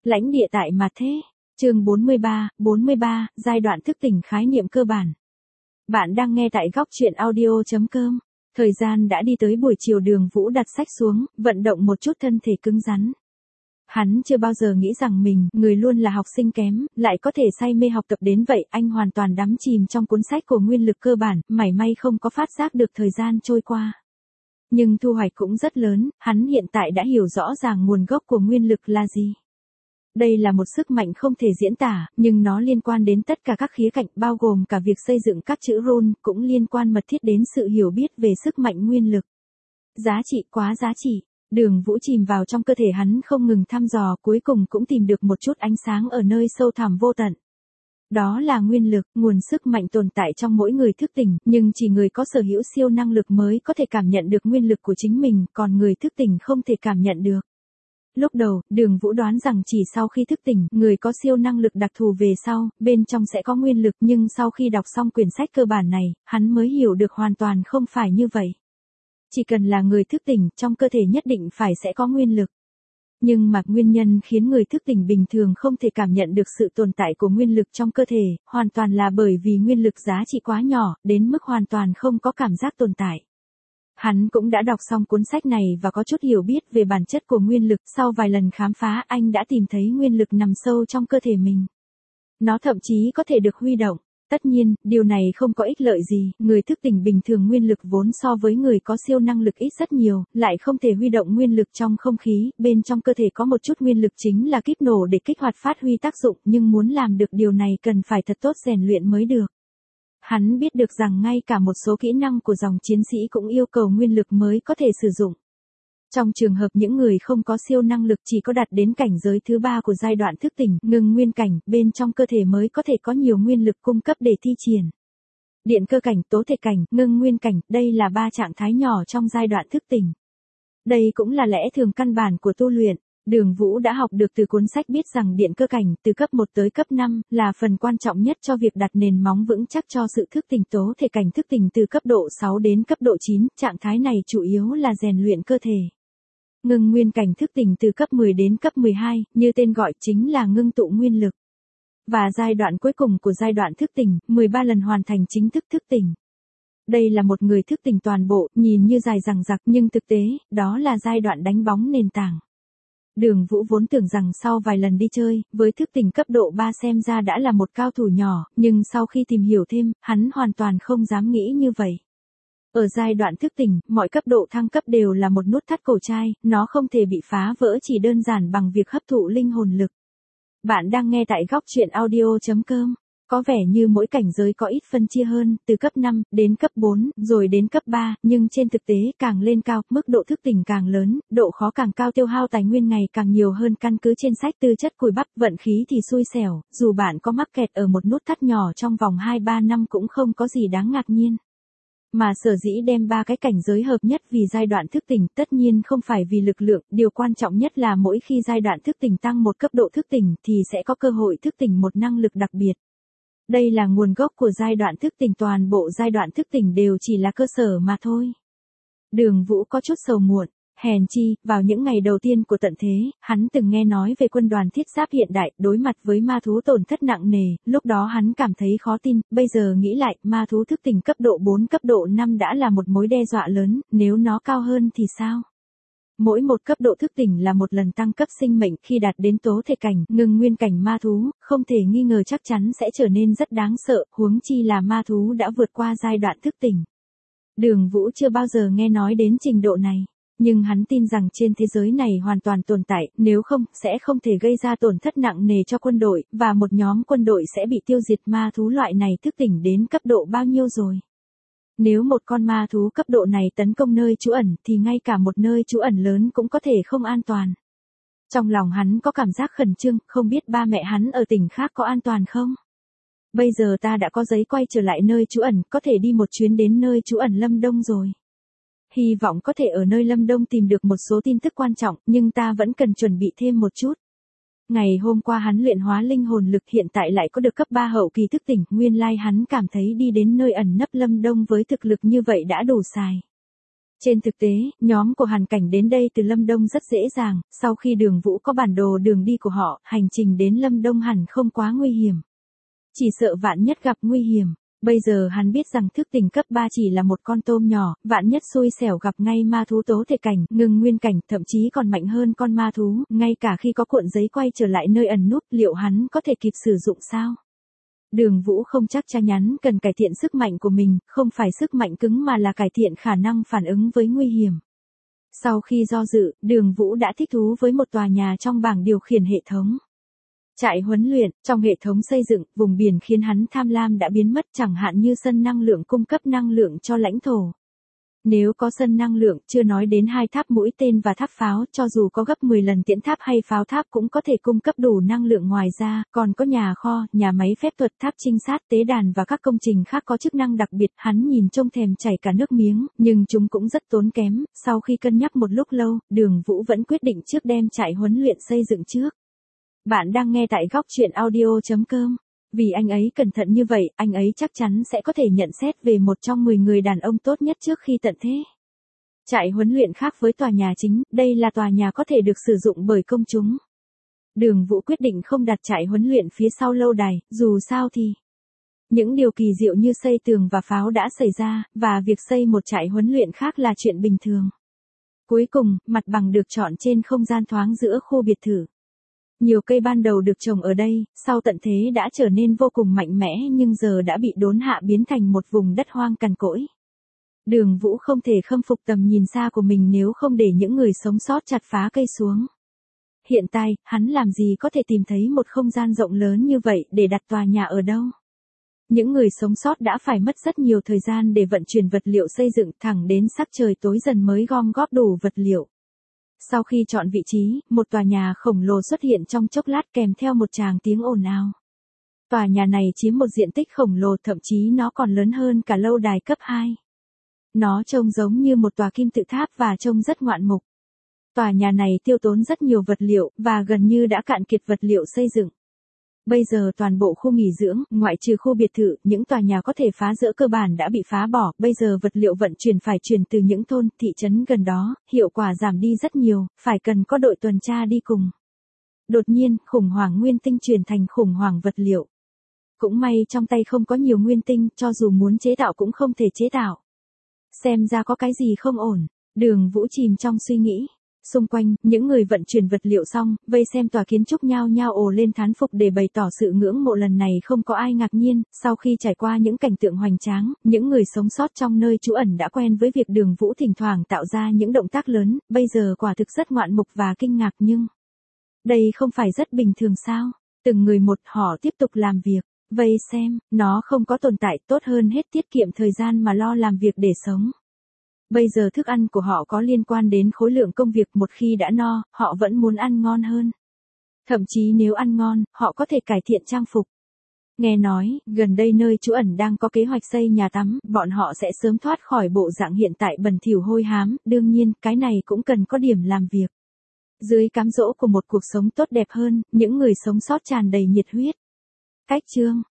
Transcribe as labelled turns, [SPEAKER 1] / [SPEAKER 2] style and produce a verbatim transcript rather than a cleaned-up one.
[SPEAKER 1] Lãnh địa tại mặt thế. Chương bốn mươi ba, bốn mươi ba, giai đoạn thức tỉnh khái niệm cơ bản. Bạn đang nghe tại góc truyện audio chấm com. Thời gian đã đi tới buổi chiều, Đường Vũ đặt sách xuống, vận động một chút thân thể cứng rắn. Hắn chưa bao giờ nghĩ rằng mình, người luôn là học sinh kém, lại có thể say mê học tập đến vậy. Anh hoàn toàn đắm chìm trong cuốn sách của nguyên lực cơ bản, mảy may không có phát giác được thời gian trôi qua. Nhưng thu hoạch cũng rất lớn, hắn hiện tại đã hiểu rõ ràng nguồn gốc của nguyên lực là gì. Đây là một sức mạnh không thể diễn tả, nhưng nó liên quan đến tất cả các khía cạnh, bao gồm cả việc xây dựng các chữ rune, cũng liên quan mật thiết đến sự hiểu biết về sức mạnh nguyên lực. Giá trị, quá giá trị. Đường Vũ chìm vào trong cơ thể hắn không ngừng thăm dò, cuối cùng cũng tìm được một chút ánh sáng ở nơi sâu thẳm vô tận. Đó là nguyên lực, nguồn sức mạnh tồn tại trong mỗi người thức tỉnh, nhưng chỉ người có sở hữu siêu năng lực mới có thể cảm nhận được nguyên lực của chính mình, còn người thức tỉnh không thể cảm nhận được. Lúc đầu, Đường Vũ đoán rằng chỉ sau khi thức tỉnh, người có siêu năng lực đặc thù về sau, bên trong sẽ có nguyên lực, nhưng sau khi đọc xong quyển sách cơ bản này, hắn mới hiểu được hoàn toàn không phải như vậy. Chỉ cần là người thức tỉnh, trong cơ thể nhất định phải sẽ có nguyên lực. Nhưng mà nguyên nhân khiến người thức tỉnh bình thường không thể cảm nhận được sự tồn tại của nguyên lực trong cơ thể, hoàn toàn là bởi vì nguyên lực giá trị quá nhỏ, đến mức hoàn toàn không có cảm giác tồn tại. Hắn cũng đã đọc xong cuốn sách này và có chút hiểu biết về bản chất của nguyên lực, sau vài lần khám phá anh đã tìm thấy nguyên lực nằm sâu trong cơ thể mình. Nó thậm chí có thể được huy động. Tất nhiên, điều này không có ích lợi gì, người thức tỉnh bình thường nguyên lực vốn so với người có siêu năng lực ít rất nhiều, lại không thể huy động nguyên lực trong không khí, bên trong cơ thể có một chút nguyên lực chính là kíp nổ để kích hoạt phát huy tác dụng, nhưng muốn làm được điều này cần phải thật tốt rèn luyện mới được. Hắn biết được rằng ngay cả một số kỹ năng của dòng chiến sĩ cũng yêu cầu nguyên lực mới có thể sử dụng. Trong trường hợp những người không có siêu năng lực chỉ có đạt đến cảnh giới thứ ba của giai đoạn thức tỉnh, ngừng nguyên cảnh, bên trong cơ thể mới có thể có nhiều nguyên lực cung cấp để thi triển. Điện cơ cảnh, tố thể cảnh, ngưng nguyên cảnh, đây là ba trạng thái nhỏ trong giai đoạn thức tỉnh. Đây cũng là lẽ thường căn bản của tu luyện. Đường Vũ đã học được từ cuốn sách biết rằng điện cơ cảnh từ cấp một tới cấp năm là phần quan trọng nhất cho việc đặt nền móng vững chắc cho sự thức tỉnh. Tố thể cảnh thức tỉnh từ cấp độ sáu đến cấp độ chín, trạng thái này chủ yếu là rèn luyện cơ thể. Ngưng nguyên cảnh thức tỉnh từ cấp mười đến cấp mười hai, như tên gọi chính là ngưng tụ nguyên lực. Và giai đoạn cuối cùng của giai đoạn thức tỉnh, mười ba lần hoàn thành chính thức thức tỉnh. Đây là một người thức tỉnh toàn bộ, nhìn như dài dằng dặc nhưng thực tế, đó là giai đoạn đánh bóng nền tảng. Đường Vũ vốn tưởng rằng sau vài lần đi chơi, với thức tỉnh cấp độ ba xem ra đã là một cao thủ nhỏ, nhưng sau khi tìm hiểu thêm, hắn hoàn toàn không dám nghĩ như vậy. Ở giai đoạn thức tỉnh, mọi cấp độ thăng cấp đều là một nút thắt cổ trai, nó không thể bị phá vỡ chỉ đơn giản bằng việc hấp thụ linh hồn lực. Bạn đang nghe tại góc truyện audio chấm com. Có vẻ như mỗi cảnh giới có ít phân chia hơn, từ cấp năm đến cấp bốn, rồi đến cấp ba, nhưng trên thực tế càng lên cao, mức độ thức tỉnh càng lớn, độ khó càng cao, tiêu hao tài nguyên ngày càng nhiều hơn. Căn cứ trên sách tư chất cùi bắp, vận khí thì xui xẻo, dù bạn có mắc kẹt ở một nút thắt nhỏ trong vòng hai ba năm cũng không có gì đáng ngạc nhiên. Mà sở dĩ đem ba cái cảnh giới hợp nhất vì giai đoạn thức tỉnh, tất nhiên không phải vì lực lượng, điều quan trọng nhất là mỗi khi giai đoạn thức tỉnh tăng một cấp độ thức tỉnh thì sẽ có cơ hội thức tỉnh một năng lực đặc biệt. Đây là nguồn gốc của giai đoạn thức tỉnh, toàn bộ giai đoạn thức tỉnh đều chỉ là cơ sở mà thôi. Đường Vũ có chút sầu muộn, hèn chi, vào những ngày đầu tiên của tận thế, hắn từng nghe nói về quân đoàn thiết giáp hiện đại, đối mặt với ma thú tổn thất nặng nề, lúc đó hắn cảm thấy khó tin, bây giờ nghĩ lại, ma thú thức tỉnh cấp độ bốn cấp độ năm đã là một mối đe dọa lớn, nếu nó cao hơn thì sao? Mỗi một cấp độ thức tỉnh là một lần tăng cấp sinh mệnh, khi đạt đến tố thể cảnh, ngưng nguyên cảnh ma thú, không thể nghi ngờ chắc chắn sẽ trở nên rất đáng sợ, huống chi là ma thú đã vượt qua giai đoạn thức tỉnh. Đường Vũ chưa bao giờ nghe nói đến trình độ này, nhưng hắn tin rằng trên thế giới này hoàn toàn tồn tại, nếu không, sẽ không thể gây ra tổn thất nặng nề cho quân đội, và một nhóm quân đội sẽ bị tiêu diệt. Ma thú loại này thức tỉnh đến cấp độ bao nhiêu rồi? Nếu một con ma thú cấp độ này tấn công nơi trú ẩn thì ngay cả một nơi trú ẩn lớn cũng có thể không an toàn. Trong lòng hắn có cảm giác khẩn trương, không biết ba mẹ hắn ở tỉnh khác có an toàn không? Bây giờ ta đã có giấy quay trở lại nơi trú ẩn, có thể đi một chuyến đến nơi trú ẩn Lâm Đông rồi. Hy vọng có thể ở nơi Lâm Đông tìm được một số tin tức quan trọng, nhưng ta vẫn cần chuẩn bị thêm một chút. Ngày hôm qua hắn luyện hóa linh hồn lực, hiện tại lại có được cấp ba hậu kỳ thức tỉnh, nguyên lai hắn cảm thấy đi đến nơi ẩn nấp Lâm Đông với thực lực như vậy đã đủ xài. Trên thực tế, nhóm của Hàn Cảnh đến đây từ Lâm Đông rất dễ dàng, sau khi Đường Vũ có bản đồ đường đi của họ, hành trình đến Lâm Đông hẳn không quá nguy hiểm. Chỉ sợ vạn nhất gặp nguy hiểm. Bây giờ hắn biết rằng thức tỉnh cấp ba chỉ là một con tôm nhỏ, vạn nhất xui xẻo gặp ngay ma thú tố thể cảnh, ngưng nguyên cảnh, thậm chí còn mạnh hơn con ma thú, ngay cả khi có cuộn giấy quay trở lại nơi ẩn núp, liệu hắn có thể kịp sử dụng sao? Đường Vũ không chắc chắn nhắn cần cải thiện sức mạnh của mình, không phải sức mạnh cứng mà là cải thiện khả năng phản ứng với nguy hiểm. Sau khi do dự, Đường Vũ đã thích thú với một tòa nhà trong bảng điều khiển hệ thống. Trại huấn luyện, trong hệ thống xây dựng, vùng biển khiến hắn tham lam đã biến mất, chẳng hạn như sân năng lượng cung cấp năng lượng cho lãnh thổ. Nếu có sân năng lượng, chưa nói đến hai tháp mũi tên và tháp pháo, cho dù có gấp mười lần tiễn tháp hay pháo tháp cũng có thể cung cấp đủ năng lượng. Ngoài ra, còn có nhà kho, nhà máy phép thuật, tháp trinh sát, tế đàn và các công trình khác có chức năng đặc biệt. Hắn nhìn trông thèm chảy cả nước miếng, nhưng chúng cũng rất tốn kém. Sau khi cân nhắc một lúc lâu, Đường Vũ vẫn quyết định trước đem trại huấn luyện xây dựng trước. Bạn đang nghe tại góc truyện audio chấm com. Vì anh ấy cẩn thận như vậy, anh ấy chắc chắn sẽ có thể nhận xét về một trong mười người đàn ông tốt nhất trước khi tận thế. Trại huấn luyện khác với tòa nhà chính, đây là tòa nhà có thể được sử dụng bởi công chúng. Đường Vũ quyết định không đặt trại huấn luyện phía sau lâu đài, dù sao thì những điều kỳ diệu như xây tường và pháo đã xảy ra, và việc xây một trại huấn luyện khác là chuyện bình thường. Cuối cùng, mặt bằng được chọn trên không gian thoáng giữa khu biệt thự. Nhiều cây ban đầu được trồng ở đây, sau tận thế đã trở nên vô cùng mạnh mẽ nhưng giờ đã bị đốn hạ biến thành một vùng đất hoang cằn cỗi. Đường Vũ không thể khâm phục tầm nhìn xa của mình nếu không để những người sống sót chặt phá cây xuống. Hiện tại, hắn làm gì có thể tìm thấy một không gian rộng lớn như vậy để đặt tòa nhà ở đâu. Những người sống sót đã phải mất rất nhiều thời gian để vận chuyển vật liệu xây dựng, thẳng đến sắc trời tối dần mới gom góp đủ vật liệu. Sau khi chọn vị trí, một tòa nhà khổng lồ xuất hiện trong chốc lát kèm theo một tràng tiếng ồn ào. Tòa nhà này chiếm một diện tích khổng lồ, thậm chí nó còn lớn hơn cả lâu đài cấp hai. Nó trông giống như một tòa kim tự tháp và trông rất ngoạn mục. Tòa nhà này tiêu tốn rất nhiều vật liệu, và gần như đã cạn kiệt vật liệu xây dựng. Bây giờ toàn bộ khu nghỉ dưỡng, ngoại trừ khu biệt thự, những tòa nhà có thể phá rỡ cơ bản đã bị phá bỏ, bây giờ vật liệu vận chuyển phải chuyển từ những thôn, thị trấn gần đó, hiệu quả giảm đi rất nhiều, phải cần có đội tuần tra đi cùng. Đột nhiên, khủng hoảng nguyên tinh chuyển thành khủng hoảng vật liệu. Cũng may trong tay không có nhiều nguyên tinh, cho dù muốn chế tạo cũng không thể chế tạo. Xem ra có cái gì không ổn, Đường Vũ chìm trong suy nghĩ. Xung quanh, những người vận chuyển vật liệu xong, vây xem tòa kiến trúc nhao nhao ồ lên thán phục để bày tỏ sự ngưỡng mộ. Lần này không có ai ngạc nhiên, sau khi trải qua những cảnh tượng hoành tráng, những người sống sót trong nơi trú ẩn đã quen với việc Đường Vũ thỉnh thoảng tạo ra những động tác lớn, bây giờ quả thực rất ngoạn mục và kinh ngạc. Nhưng đây không phải rất bình thường sao? Từng người một, họ tiếp tục làm việc, vây xem, nó không có tồn tại, tốt hơn hết tiết kiệm thời gian mà lo làm việc để sống. Bây giờ thức ăn của họ có liên quan đến khối lượng công việc, một khi đã no, họ vẫn muốn ăn ngon hơn. Thậm chí nếu ăn ngon, họ có thể cải thiện trang phục. Nghe nói, gần đây nơi trú ẩn đang có kế hoạch xây nhà tắm, bọn họ sẽ sớm thoát khỏi bộ dạng hiện tại bẩn thỉu hôi hám, đương nhiên, cái này cũng cần có điểm làm việc. Dưới cám dỗ của một cuộc sống tốt đẹp hơn, những người sống sót tràn đầy nhiệt huyết. Cách chương